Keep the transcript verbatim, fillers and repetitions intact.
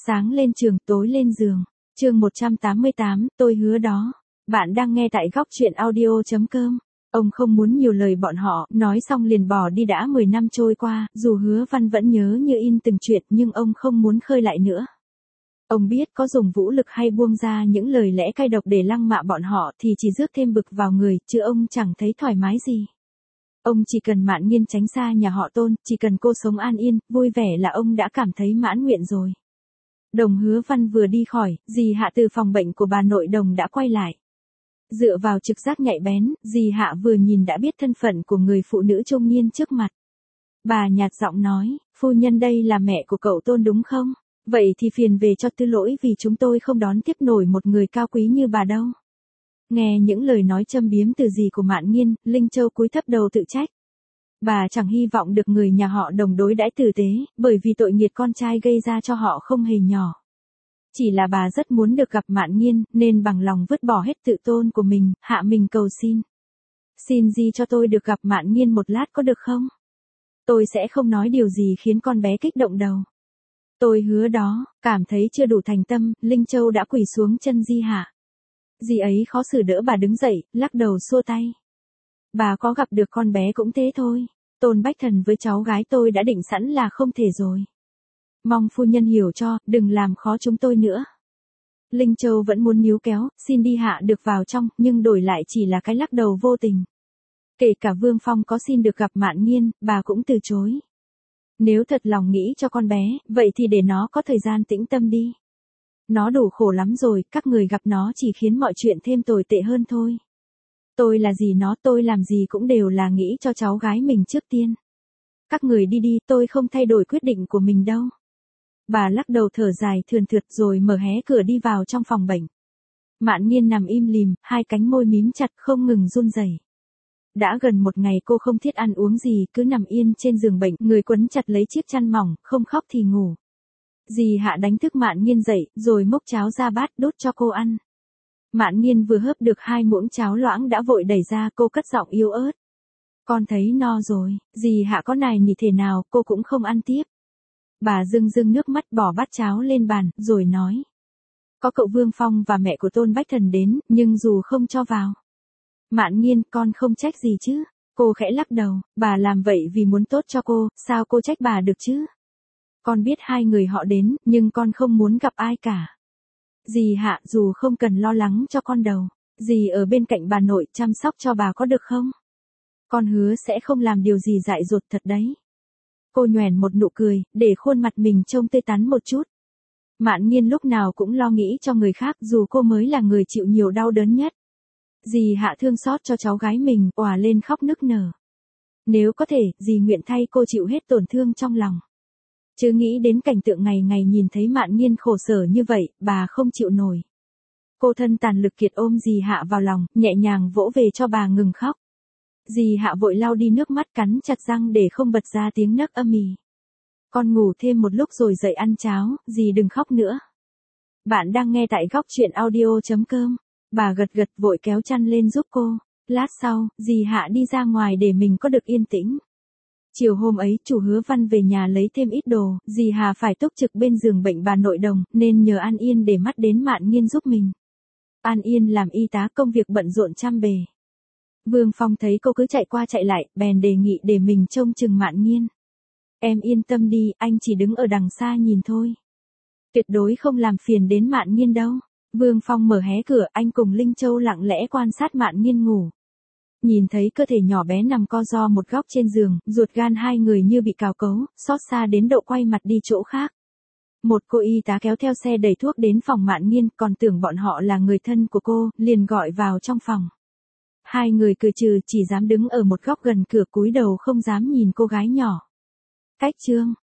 Sáng lên trường, tối lên giường. Chương một trăm tám mươi tám, tôi hứa đó. Bạn đang nghe tại góc truyện audio chấm com. Ông không muốn nhiều lời bọn họ, nói xong liền bỏ đi. Đã mười năm trôi qua, dù Hứa Văn vẫn nhớ như in từng chuyện nhưng ông không muốn khơi lại nữa. Ông biết có dùng vũ lực hay buông ra những lời lẽ cay độc để lăng mạ bọn họ thì chỉ rước thêm bực vào người, chứ ông chẳng thấy thoải mái gì. Ông chỉ cần Mạn Nghiên tránh xa nhà họ Tôn, chỉ cần cô sống an yên, vui vẻ là ông đã cảm thấy mãn nguyện rồi. Đồng Hứa Văn vừa đi khỏi, dì Hạ từ phòng bệnh của bà nội Đồng đã quay lại. Dựa vào trực giác nhạy bén, dì Hạ vừa nhìn đã biết thân phận của người phụ nữ trung niên trước mặt. Bà nhạt giọng nói, phu nhân đây là mẹ của cậu Tôn đúng không? Vậy thì phiền về cho tư lỗi vì chúng tôi không đón tiếp nổi một người cao quý như bà đâu. Nghe những lời nói châm biếm từ dì của Mạn Nghiên, Linh Châu cúi thấp đầu tự trách. Bà chẳng hy vọng được người nhà họ Đồng đối đãi tử tế, bởi vì tội nghiệt con trai gây ra cho họ không hề nhỏ. Chỉ là bà rất muốn được gặp Mạn Nghiên, nên bằng lòng vứt bỏ hết tự tôn của mình, hạ mình cầu xin. Xin dì cho tôi được gặp Mạn Nghiên một lát có được không? Tôi sẽ không nói điều gì khiến con bé kích động đâu. Tôi hứa đó. Cảm thấy chưa đủ thành tâm, Linh Châu đã quỳ xuống chân di Hạ. Dì ấy khó xử đỡ bà đứng dậy, lắc đầu xua tay. Bà có gặp được con bé cũng thế thôi. Tôn Bách Thần với cháu gái tôi đã định sẵn là không thể rồi. Mong phu nhân hiểu cho, đừng làm khó chúng tôi nữa. Linh Châu vẫn muốn níu kéo, xin đi Hạ được vào trong, nhưng đổi lại chỉ là cái lắc đầu vô tình. Kể cả Vương Phong có xin được gặp Mạn Nghiên, bà cũng từ chối. Nếu thật lòng nghĩ cho con bé, vậy thì để nó có thời gian tĩnh tâm đi. Nó đủ khổ lắm rồi, các người gặp nó chỉ khiến mọi chuyện thêm tồi tệ hơn thôi. Tôi là gì nó, tôi làm gì cũng đều là nghĩ cho cháu gái mình trước tiên. Các người đi đi, tôi không thay đổi quyết định của mình đâu. Bà lắc đầu thở dài thườn thượt rồi mở hé cửa đi vào trong phòng bệnh. Mạn Nghiên nằm im lìm, hai cánh môi mím chặt không ngừng run rẩy. Đã gần một ngày cô không thiết ăn uống gì, cứ nằm yên trên giường bệnh, người quấn chặt lấy chiếc chăn mỏng, không khóc thì ngủ. Dì Hạ đánh thức Mạn Nghiên dậy, rồi múc cháo ra bát đút cho cô ăn. Mạn Nghiên vừa hớp được hai muỗng cháo loãng đã vội đẩy ra, cô cất giọng yếu ớt. Con thấy no rồi. Dì Hạ có nài nỉ thế nào, cô cũng không ăn tiếp. Bà rưng rưng nước mắt bỏ bát cháo lên bàn, rồi nói. Có cậu Vương Phong và mẹ của Tôn Bách Thần đến, nhưng dù không cho vào. Mạn Nghiên, con không trách gì chứ. Cô khẽ lắc đầu, bà làm vậy vì muốn tốt cho cô, sao cô trách bà được chứ? Con biết hai người họ đến, nhưng con không muốn gặp ai cả. Dì Hạ, dù không cần lo lắng cho con đâu. Dì ở bên cạnh bà nội chăm sóc cho bà có được không? Con hứa sẽ không làm điều gì dại dột thật đấy. Cô nhoẻn một nụ cười, để khuôn mặt mình trông tươi tắn một chút. Mạn Nghiên lúc nào cũng lo nghĩ cho người khác dù cô mới là người chịu nhiều đau đớn nhất. Dì Hạ thương xót cho cháu gái mình, òa lên khóc nức nở. Nếu có thể, dì nguyện thay cô chịu hết tổn thương trong lòng. Chứ nghĩ đến cảnh tượng ngày ngày nhìn thấy Mạn Nghiên khổ sở như vậy, bà không chịu nổi. Cô thân tàn lực kiệt ôm dì Hạ vào lòng, nhẹ nhàng vỗ về cho bà ngừng khóc. Dì Hạ vội lau đi nước mắt, cắn chặt răng để không bật ra tiếng nấc âm ỉ. Con ngủ thêm một lúc rồi dậy ăn cháo, dì đừng khóc nữa. Bạn đang nghe tại góc truyện audio chấm com. Bà gật gật vội kéo chăn lên giúp cô. Lát sau, dì Hạ đi ra ngoài để mình có được yên tĩnh. Chiều hôm ấy, chủ Hứa Văn về nhà lấy thêm ít đồ, dì Hà phải túc trực bên giường bệnh bà nội Đồng, nên nhờ An Yên để mắt đến Mạn Nghiên giúp mình. An Yên làm y tá, công việc bận rộn trăm bề. Vương Phong thấy cô cứ chạy qua chạy lại, bèn đề nghị để mình trông chừng Mạn Nghiên. Em yên tâm đi, anh chỉ đứng ở đằng xa nhìn thôi. Tuyệt đối không làm phiền đến Mạn Nghiên đâu. Vương Phong mở hé cửa, anh cùng Linh Châu lặng lẽ quan sát Mạn Nghiên ngủ. Nhìn thấy cơ thể nhỏ bé nằm co ro một góc trên giường, ruột gan hai người như bị cào cấu, xót xa đến độ quay mặt đi chỗ khác. Một cô y tá kéo theo xe đẩy thuốc đến phòng Mạn Nghiên, còn tưởng bọn họ là người thân của cô, liền gọi vào trong phòng. Hai người cười trừ, chỉ dám đứng ở một góc gần cửa cúi đầu không dám nhìn cô gái nhỏ. Cách chương